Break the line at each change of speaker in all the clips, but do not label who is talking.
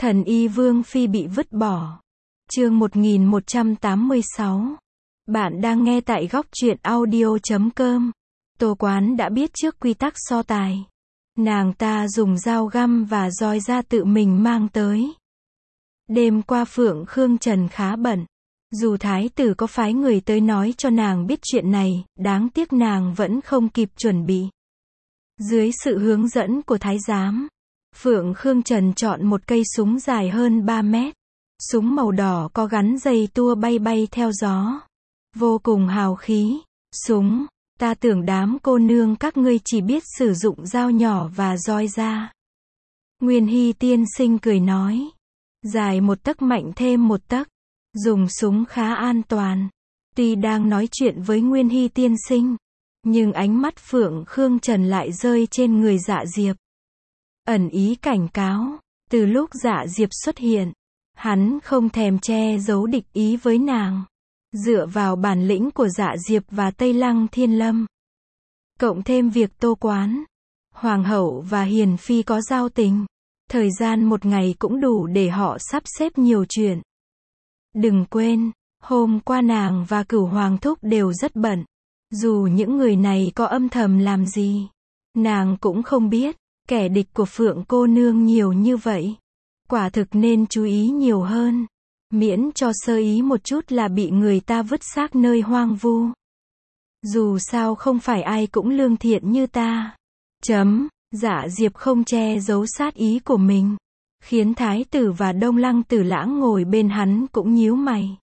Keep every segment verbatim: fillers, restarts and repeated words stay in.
Thần y Vương Phi bị vứt bỏ. Chương một nghìn một trăm tám mươi sáu. Bạn đang nghe tại góc truyện audio chấm com. Tô Quán đã biết trước quy tắc so tài. Nàng ta dùng dao găm và roi ra tự mình mang tới. Đêm qua Phượng Khương Trần khá bận. Dù thái tử có phái người tới nói cho nàng biết chuyện này, đáng tiếc nàng vẫn không kịp chuẩn bị. Dưới sự hướng dẫn của thái giám, Phượng Khương Trần chọn một cây súng dài hơn ba mét. Súng màu đỏ có gắn dây tua bay bay theo gió. Vô cùng hào khí. Súng, ta tưởng đám cô nương các ngươi chỉ biết sử dụng dao nhỏ và roi ra. Nguyên Hy tiên sinh cười nói. Dài một tấc mạnh thêm một tấc. Dùng súng khá an toàn. Tuy đang nói chuyện với Nguyên Hy tiên sinh, nhưng ánh mắt Phượng Khương Trần lại rơi trên người Dạ Diệp. Ẩn ý cảnh cáo, từ lúc Dạ Diệp xuất hiện, hắn không thèm che giấu địch ý với nàng. Dựa vào bản lĩnh của Dạ Diệp và Tây Lăng Thiên Lâm, cộng thêm việc Tô Quán, Hoàng hậu và Hiền Phi có giao tình, thời gian một ngày cũng đủ để họ sắp xếp nhiều chuyện. Đừng quên, hôm qua nàng và Cửu Hoàng thúc đều rất bận. Dù những người này có âm thầm làm gì, nàng cũng không biết. Kẻ địch của Phượng cô nương nhiều như vậy, quả thực nên chú ý nhiều hơn, miễn cho sơ ý một chút là bị người ta vứt xác nơi hoang vu. Dù sao không phải ai cũng lương thiện như ta. Chấm, Dạ Diệp không che giấu sát ý của mình, khiến thái tử và Đông Lăng Tử Lãng ngồi bên hắn cũng nhíu mày.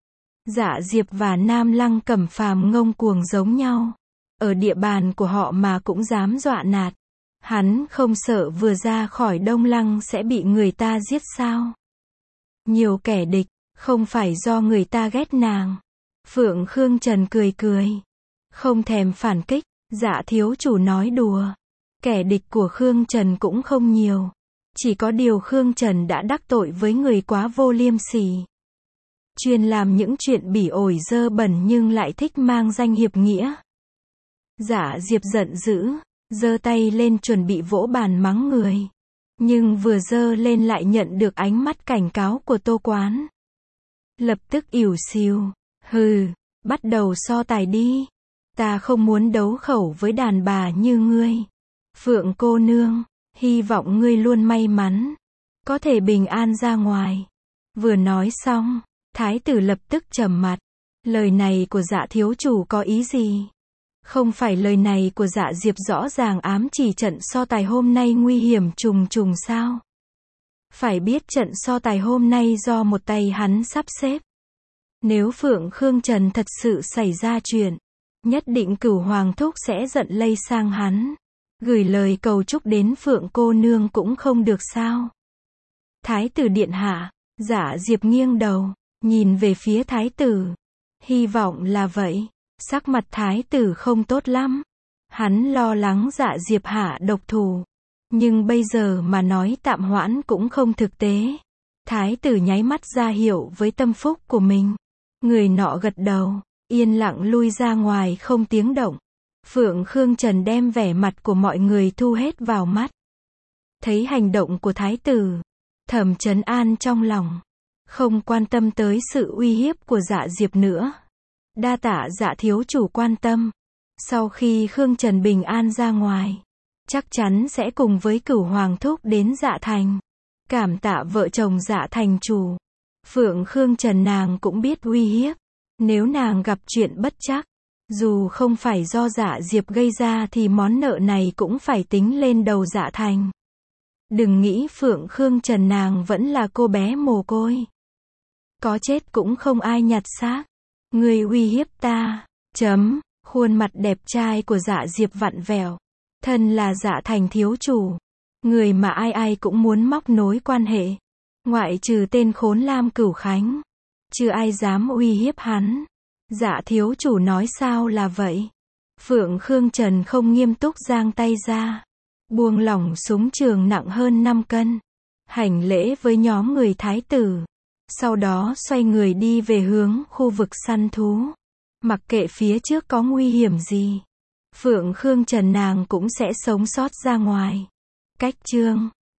Dạ Diệp và Nam Lăng Cẩm Phàm ngông cuồng giống nhau, ở địa bàn của họ mà cũng dám dọa nạt. Hắn không sợ vừa ra khỏi Đông Lăng sẽ bị người ta giết sao? Nhiều kẻ địch, không phải do người ta ghét nàng. Phượng Khương Trần cười cười, không thèm phản kích. Dạ thiếu chủ nói đùa. Kẻ địch của Khương Trần cũng không nhiều. Chỉ có điều Khương Trần đã đắc tội với người quá vô liêm sỉ. Chuyên làm những chuyện bỉ ổi dơ bẩn nhưng lại thích mang danh hiệp nghĩa. Dạ Diệp giận dữ, giơ tay lên chuẩn bị vỗ bàn mắng người. Nhưng vừa giơ lên lại nhận được ánh mắt cảnh cáo của Tô Quán. Lập tức ỉu xìu, hừ, bắt đầu so tài đi. Ta không muốn đấu khẩu với đàn bà như ngươi. Phượng cô nương, hy vọng ngươi luôn may mắn, có thể bình an ra ngoài. Vừa nói xong, thái tử lập tức trầm mặt. Lời này của Dạ thiếu chủ có ý gì? Không phải lời này của Dạ Diệp rõ ràng ám chỉ trận so tài hôm nay nguy hiểm trùng trùng sao? Phải biết trận so tài hôm nay do một tay hắn sắp xếp. Nếu Phượng Khương Trần thật sự xảy ra chuyện, nhất định Cửu Hoàng thúc sẽ giận lây sang hắn. Gửi lời cầu chúc đến Phượng cô nương cũng không được sao? Thái tử điện hạ. Dạ Diệp nghiêng đầu, nhìn về phía thái tử. Hy vọng là vậy. Sắc mặt thái tử không tốt lắm. Hắn lo lắng Dạ Diệp hạ độc thủ. Nhưng bây giờ mà nói tạm hoãn cũng không thực tế. Thái tử nháy mắt ra hiệu với tâm phúc của mình. Người nọ gật đầu, yên lặng lui ra ngoài không tiếng động. Phượng Khương Trần đem vẻ mặt của mọi người thu hết vào mắt. Thấy hành động của thái tử, thầm trấn an trong lòng. Không quan tâm tới sự uy hiếp của Dạ Diệp nữa. Đa tạ Dạ thiếu chủ quan tâm. Sau khi Khương Trần bình an ra ngoài, chắc chắn sẽ cùng với Cửu Hoàng thúc đến Dạ Thành. Cảm tạ vợ chồng Dạ thành chủ. Phượng Khương Trần nàng cũng biết uy hiếp. Nếu nàng gặp chuyện bất trắc, dù không phải do Dạ Diệp gây ra thì món nợ này cũng phải tính lên đầu Dạ Thành. Đừng nghĩ Phượng Khương Trần nàng vẫn là cô bé mồ côi. Có chết cũng không ai nhặt xác. Ngươi uy hiếp ta. Chấm, khuôn mặt đẹp trai của Dạ Diệp vặn vẹo. Thân là Dạ Thành thiếu chủ, người mà ai ai cũng muốn móc nối quan hệ. Ngoại trừ tên khốn Lam Cửu Khánh, chưa ai dám uy hiếp hắn. Dạ thiếu chủ nói sao là vậy? Phượng Khương Trần không nghiêm túc giang tay ra, buông lỏng súng trường nặng hơn năm cân, hành lễ với nhóm người thái tử. Sau đó xoay người đi về hướng khu vực săn thú. Mặc kệ phía trước có nguy hiểm gì, Phượng Khương Trần nàng cũng sẽ sống sót ra ngoài. Cách chương